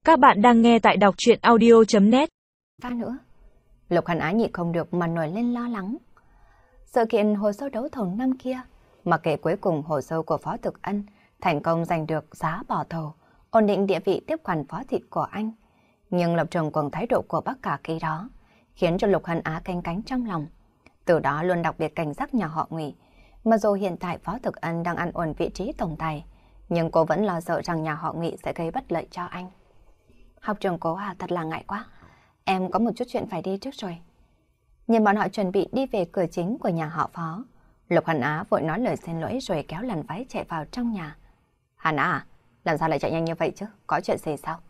Các bạn đang nghe tại đọc truyện audio.net. Pha nữa, Lục Hàn Á nhịn không được mà nổi lên lo lắng. Sự kiện hồ sơ đấu thầu năm kia, mặc kệ cuối cùng hồ sơ của Phó Thực Ân thành công giành được giá bỏ thầu, ổn định địa vị tiếp quản phó thị của anh. Nhưng lập trường cùng thái độ của bác cả khi đó, khiến cho Lục Hàn Á canh cánh trong lòng. Từ đó luôn đặc biệt cảnh giác nhà họ Ngụy. Mà dù hiện tại Phó Thực Ân đang ăn ổn vị trí tổng tài, nhưng cô vẫn lo sợ rằng nhà họ Ngụy sẽ gây bất lợi cho anh. Học trường Cố à, thật là ngại quá. Em có một chút chuyện phải đi trước rồi. Nhìn bọn họ chuẩn bị đi về cửa chính của nhà họ Phó, Lục Hàn Á vội nói lời xin lỗi rồi kéo làn váy chạy vào trong nhà. Hàn Á à, làm sao lại chạy nhanh như vậy chứ? Có chuyện gì sao?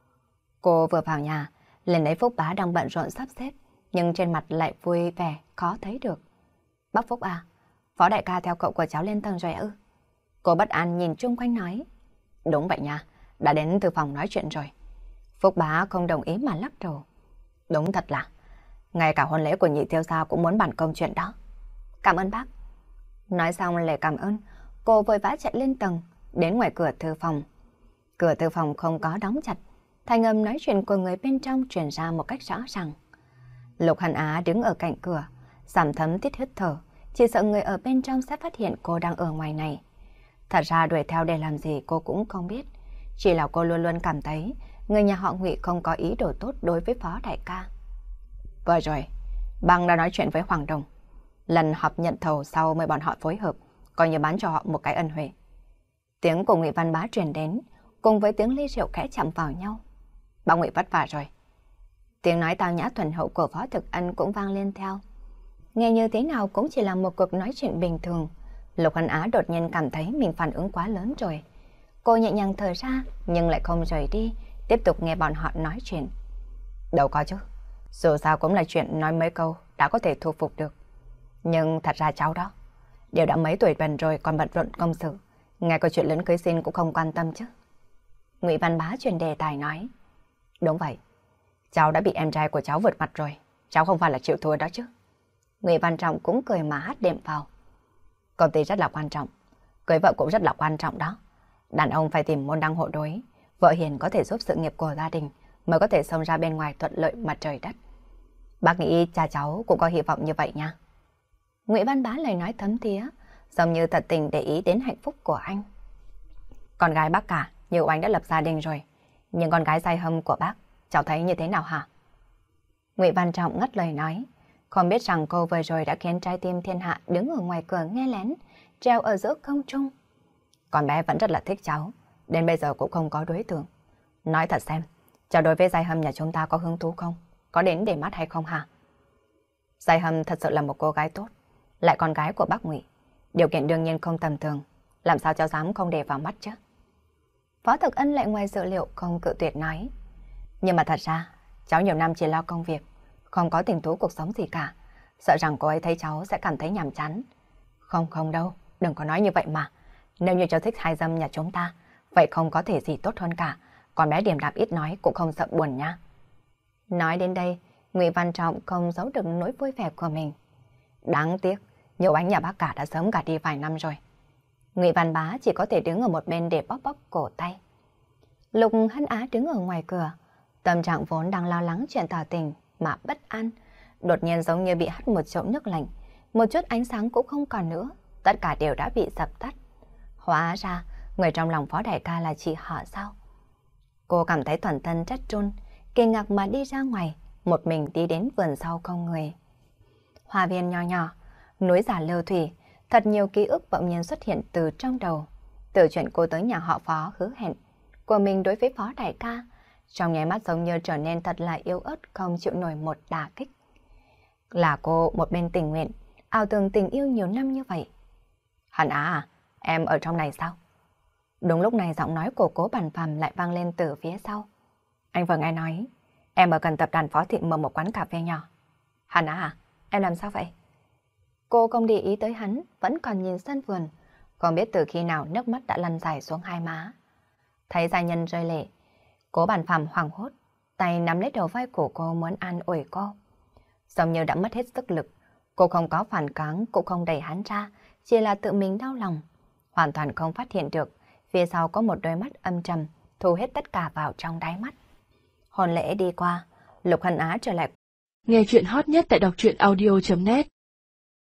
Cô vừa vào nhà, liền thấy Phúc Bá đang bận rộn sắp xếp, nhưng trên mặt lại vui vẻ, khó thấy được. Bác Phúc à, Phó đại ca theo cậu của cháu lên tầng rồi ư? Cô bất an nhìn chung quanh nói. Đúng vậy nha, đã đến từ phòng nói chuyện rồi. Phúc Bá không đồng ý mà lắc đầu. Đúng thật là, ngay cả hôn lễ của nhị thiếu gia cũng muốn bàn công chuyện đó. Cảm ơn bác. Nói xong lời cảm ơn, cô vội vã chạy lên tầng, đến ngoài cửa thư phòng. Cửa thư phòng không có đóng chặt, thanh âm nói chuyện của người bên trong truyền ra một cách rõ ràng. Lục Hàn Á đứng ở cạnh cửa, giảm thấm tít hít thở, chỉ sợ người ở bên trong sẽ phát hiện cô đang ở ngoài này. Thật ra đuổi theo để làm gì cô cũng không biết, chỉ là cô luôn luôn cảm thấy người nhà họ Ngụy không có ý đồ tốt đối với Phó đại ca. Vừa rồi, Băng đã nói chuyện với Hoàng Đồng. Lần họp nhận thầu sau mời bọn họ phối hợp, coi như bán cho họ một cái ân huệ. Tiếng của Ngụy Văn Bá truyền đến, cùng với tiếng ly rượu khẽ chạm vào nhau. Bác Ngụy vất vả rồi. Tiếng nói tao nhã thuần hậu của Phó Thực Ân cũng vang lên theo. Nghe như thế nào cũng chỉ là một cuộc nói chuyện bình thường. Lục Hàn Á đột nhiên cảm thấy mình phản ứng quá lớn rồi. Cô nhẹ nhàng thở ra, nhưng lại không rời đi, tiếp tục nghe bọn họ nói chuyện. Đâu có chứ, dù sao cũng là chuyện nói mấy câu đã có thể thu phục được. Nhưng thật ra cháu đó, đều đã mấy tuổi bần rồi còn bận rộn công sự, ngay câu chuyện lớn cưới xin cũng không quan tâm chứ. Ngụy Văn Bá chuyển đề tài nói. Đúng vậy, cháu đã bị em trai của cháu vượt mặt rồi, cháu không phải là chịu thua đó chứ. Ngụy Văn Trọng cũng cười mà hát đệm vào. Công ty rất là quan trọng, cưới vợ cũng rất là quan trọng đó. Đàn ông phải tìm môn đăng hộ đối, vợ hiền có thể giúp sự nghiệp của gia đình, mới có thể xông ra bên ngoài thuận lợi mặt trời đất. Bác nghĩ cha cháu cũng có hy vọng như vậy nha. Ngụy Văn Bá lời nói thấm thía, giống như thật tình để ý đến hạnh phúc của anh. Con gái bác cả, như anh đã lập gia đình rồi, nhưng con gái Giai Hâm của bác, cháu thấy như thế nào hả? Ngụy Văn Trọng ngắt lời nói, không biết rằng cô vừa rồi đã khiến trái tim thiên hạ đứng ở ngoài cửa nghe lén, treo ở giữa không trung. Con bé vẫn rất là thích cháu, đến bây giờ cũng không có đối tượng. Nói thật xem, cháu đối với Giai Hâm nhà chúng ta có hứng thú không? Có đến để mắt hay không hả? Giai Hâm thật sự là một cô gái tốt, lại con gái của bác Ngụy. Điều kiện đương nhiên không tầm thường, làm sao cháu dám không để vào mắt chứ? Phó Thực Ân lại ngoài dự liệu không cự tuyệt nói. Nhưng mà thật ra, cháu nhiều năm chỉ lo công việc, không có tình thú cuộc sống gì cả. Sợ rằng cô ấy thấy cháu sẽ cảm thấy nhàm chán. Không đâu, đừng có nói như vậy mà. Nếu như cháu thích Hai Dâm nhà chúng ta, vậy không có thể gì tốt hơn cả. Con bé điềm đạm ít nói cũng không sợ buồn nha. Nói đến đây, Ngụy Văn Trọng không giấu được nỗi vui vẻ của mình. Đáng tiếc, nhiều anh nhà bác cả đã sớm cả đi vài năm rồi. Ngụy Văn Bá chỉ có thể đứng ở một bên để bóp bóp cổ tay. Lục Hân Á đứng ở ngoài cửa, tâm trạng vốn đang lo lắng chuyện tỏ tình mà bất an, đột nhiên giống như bị hắt một chậu nước lạnh, một chút ánh sáng cũng không còn nữa, tất cả đều đã bị dập tắt. Hóa ra, người trong lòng Phó đại ca là chị họ sao? Cô cảm thấy toàn thân trách trôn, kinh ngạc mà đi ra ngoài, một mình đi đến vườn sau không người. Hoa viên nho nhỏ, núi giả lưu thủy, thật nhiều ký ức bỗng nhiên xuất hiện từ trong đầu. Từ chuyện cô tới nhà họ Phó hứa hẹn của mình đối với Phó đại ca, trong nháy mắt giống như trở nên thật là yếu ớt, không chịu nổi một đả kích. Là cô một bên tình nguyện, ảo tưởng tình yêu nhiều năm như vậy. Hàn Á à, em ở trong này sao? Đúng lúc này giọng nói của Cố Bản Phàm lại vang lên từ phía sau. Anh vừa nghe nói, em ở gần tập đoàn Phó Thị mở một quán cà phê nhỏ. Hàn Á à, em làm sao vậy? Cô không để ý tới hắn, vẫn còn nhìn sân vườn, không biết từ khi nào nước mắt đã lăn dài xuống hai má. Thấy gia nhân rơi lệ, Cố Bản Phàm hoảng hốt, tay nắm lấy đầu vai của cô muốn an ủi cô. Giống như đã mất hết sức lực, cô không có phản kháng, cũng không đẩy hắn ra, chỉ là tự mình đau lòng. Hoàn toàn không phát hiện được, phía sau có một đôi mắt âm trầm, thu hết tất cả vào trong đáy mắt. Hôn lễ đi qua, Lục Hân Á trở lại. Nghe chuyện hot nhất tại đọc truyện audio.net